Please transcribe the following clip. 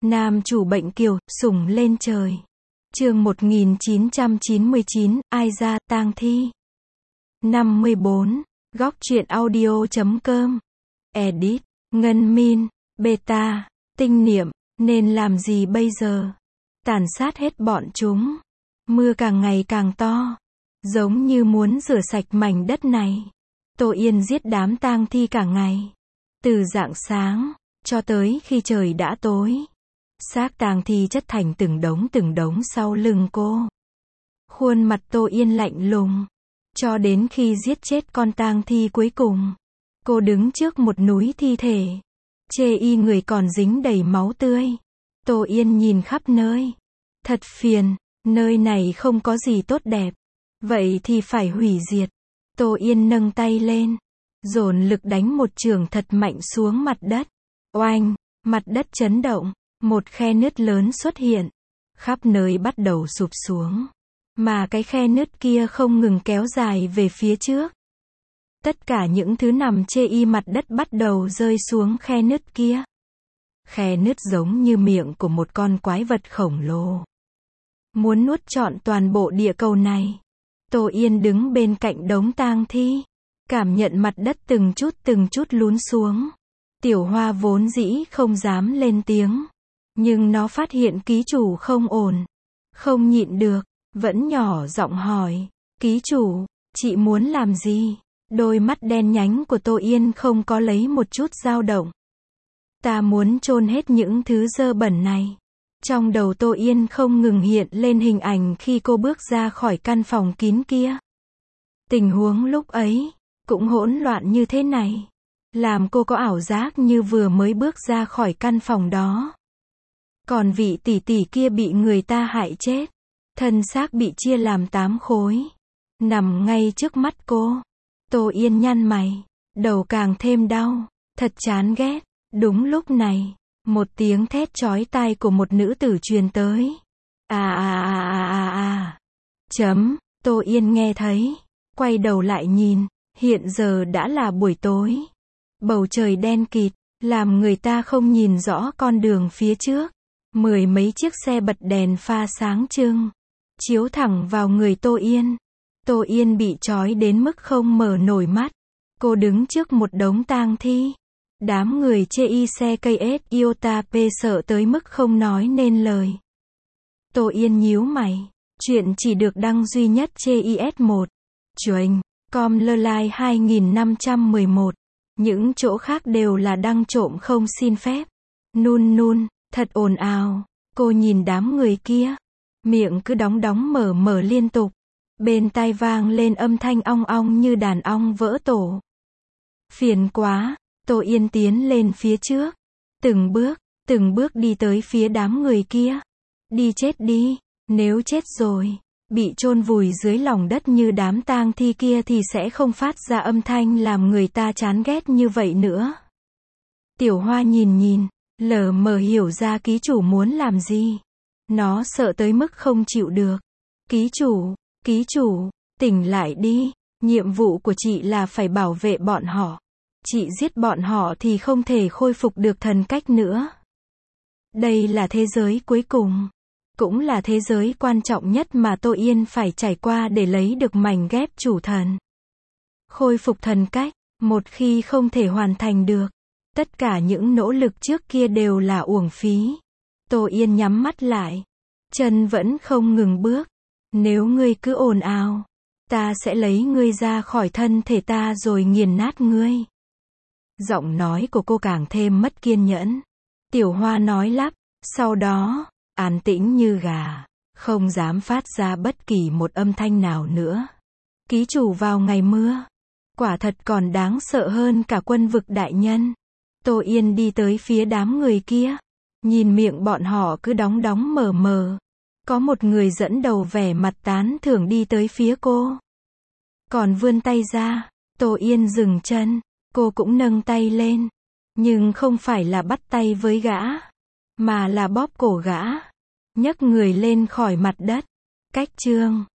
Nam chủ bệnh kiều, sủng lên trời. Chương 1999, ai ra, tang thi. 54. Góc truyện audio.com. Edit. Ngân Min. Beta. Tinh niệm. Nên làm gì bây giờ? Tàn sát hết bọn chúng. Mưa càng ngày càng to. Giống như muốn rửa sạch mảnh đất này. Tô Yên giết đám tang thi cả ngày. Từ rạng sáng, cho tới khi trời đã tối. Xác tang thi chất thành từng đống sau lưng cô. Khuôn mặt Tô Yên lạnh lùng. Cho đến khi giết chết con tang thi cuối cùng. Cô đứng trước một núi thi thể. Chê y người còn dính đầy máu tươi. Tô Yên nhìn khắp nơi. Thật phiền, nơi này không có gì tốt đẹp. Vậy thì phải hủy diệt. Tô Yên nâng tay lên. Dồn lực đánh một chưởng thật mạnh xuống mặt đất. Oanh, mặt đất chấn động. Một khe nứt lớn xuất hiện. Khắp nơi bắt đầu sụp xuống. Mà cái khe nứt kia không ngừng kéo dài về phía trước. Tất cả những thứ nằm chê y mặt đất bắt đầu rơi xuống khe nứt kia. Khe nứt giống như miệng của một con quái vật khổng lồ. Muốn nuốt trọn toàn bộ địa cầu này. Tô Yên đứng bên cạnh đống tang thi. Cảm nhận mặt đất từng chút lún xuống. Tiểu Hoa vốn dĩ không dám lên tiếng. Nhưng nó phát hiện ký chủ không ổn. Không nhịn được, vẫn nhỏ giọng hỏi. Ký chủ, chị muốn làm gì? Đôi mắt đen nhánh của Tô Yên không có lấy một chút dao động. Ta muốn chôn hết những thứ dơ bẩn này. Trong đầu Tô Yên không ngừng hiện lên hình ảnh khi cô bước ra khỏi căn phòng kín kia. Tình huống lúc ấy, cũng hỗn loạn như thế này. Làm cô có ảo giác như vừa mới bước ra khỏi căn phòng đó. Còn vị tỷ tỷ kia bị người ta hại chết. Thân xác bị chia làm 8 khối. Nằm ngay trước mắt cô. Tô Yên nhăn mày. Đầu càng thêm đau. Thật chán ghét. Đúng lúc này, một tiếng thét chói tai của một nữ tử truyền tới. Chấm, Tô Yên nghe thấy. Quay đầu lại nhìn. Hiện giờ đã là buổi tối. Bầu trời đen kịt. Làm người ta không nhìn rõ con đường phía trước. Mười mấy chiếc xe bật đèn pha sáng trưng. Chiếu thẳng vào người Tô Yên. Tô Yên bị trói đến mức không mở nổi mắt. Cô đứng trước một đống tang thi. Đám người chê y xe cây S Iota P sợ tới mức không nói nên lời. Tô Yên nhíu mày. Chuyện chỉ được đăng duy nhất chê IS1. Chuềnh. Com lơ lai 2511. Những chỗ khác đều là đăng trộm không xin phép. Nun, thật ồn ào. Cô nhìn đám người kia. Miệng cứ đóng mở liên tục. Bên tai vang lên âm thanh ong ong như đàn ong vỡ tổ. Phiền quá. Tô Yên tiến lên phía trước. Từng bước đi tới phía đám người kia. Đi chết đi. Nếu chết rồi, bị chôn vùi dưới lòng đất như đám tang thi kia thì sẽ không phát ra âm thanh làm người ta chán ghét như vậy nữa. Tiểu Hoa nhìn, lờ mờ hiểu ra ký chủ muốn làm gì. Nó sợ tới mức không chịu được. Ký chủ, tỉnh lại đi. Nhiệm vụ của chị là phải bảo vệ bọn họ. Chị giết bọn họ thì không thể khôi phục được thần cách nữa. Đây là thế giới cuối cùng. Cũng là thế giới quan trọng nhất mà Tô Yên phải trải qua để lấy được mảnh ghép chủ thần. Khôi phục thần cách, một khi không thể hoàn thành được, tất cả những nỗ lực trước kia đều là uổng phí. Tô Yên nhắm mắt lại. Chân vẫn không ngừng bước. Nếu ngươi cứ ồn ào, ta sẽ lấy ngươi ra khỏi thân thể ta rồi nghiền nát ngươi. Giọng nói của cô càng thêm mất kiên nhẫn. Tiểu Hoa nói lắp, sau đó, an tĩnh như gà, không dám phát ra bất kỳ một âm thanh nào nữa. Ký chủ vào ngày mưa, quả thật còn đáng sợ hơn cả quân vực đại nhân. Tô Yên đi tới phía đám người kia. Nhìn miệng bọn họ cứ đóng mở. Có một người dẫn đầu vẻ mặt tán thưởng đi tới phía cô. Còn vươn tay ra. Tô Yên dừng chân. Cô cũng nâng tay lên. Nhưng không phải là bắt tay với gã. Mà là bóp cổ gã. Nhấc người lên khỏi mặt đất. Cách chương.